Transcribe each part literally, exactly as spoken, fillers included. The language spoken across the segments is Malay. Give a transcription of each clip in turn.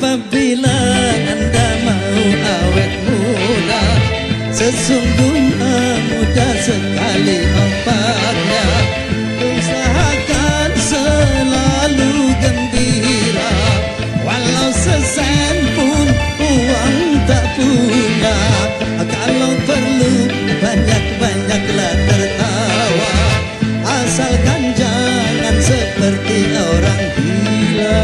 Apabila Anda mau awet muda, sesungguhnya mudah sekali obatnya. Usahakan selalu gembira, walau sesen pun uang tak punya. Kalau perlu banyak-banyaklah tertawa, asalkan jangan seperti orang gila.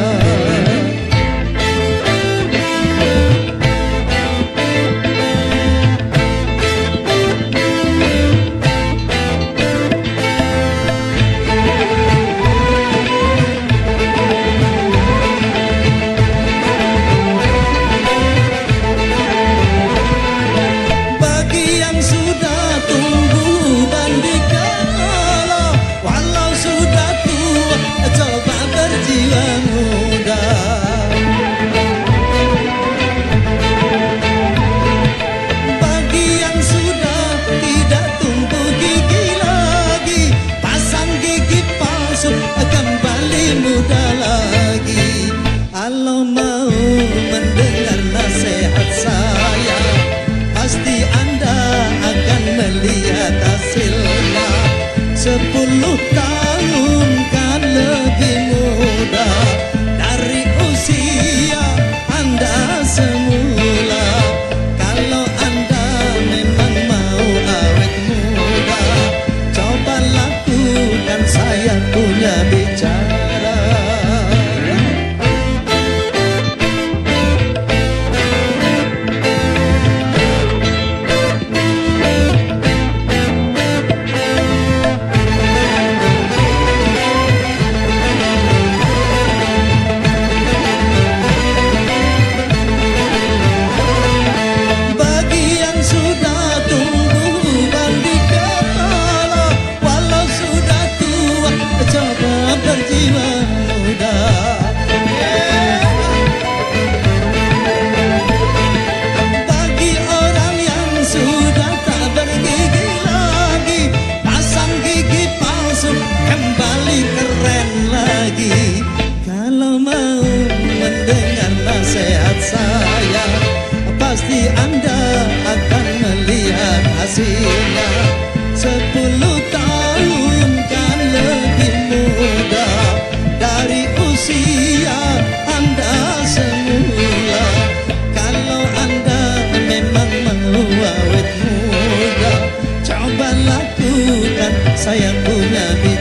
Kalau mau mendengar nasihat saya, pasti Anda akan melihat hasilnya. Sepuluh tahun kan lebih muda dari usia Anda semula. Kalau Anda memang mau awet muda, coba lakukan saya punya bicara. Kalau mau mendengar nasihat saya, pasti Anda akan melihat hasilnya. Sepuluh tahun kan lebih muda dari usia Anda semula. Kalau Anda memang mau awet muda, coba lakukan saya punya bicara.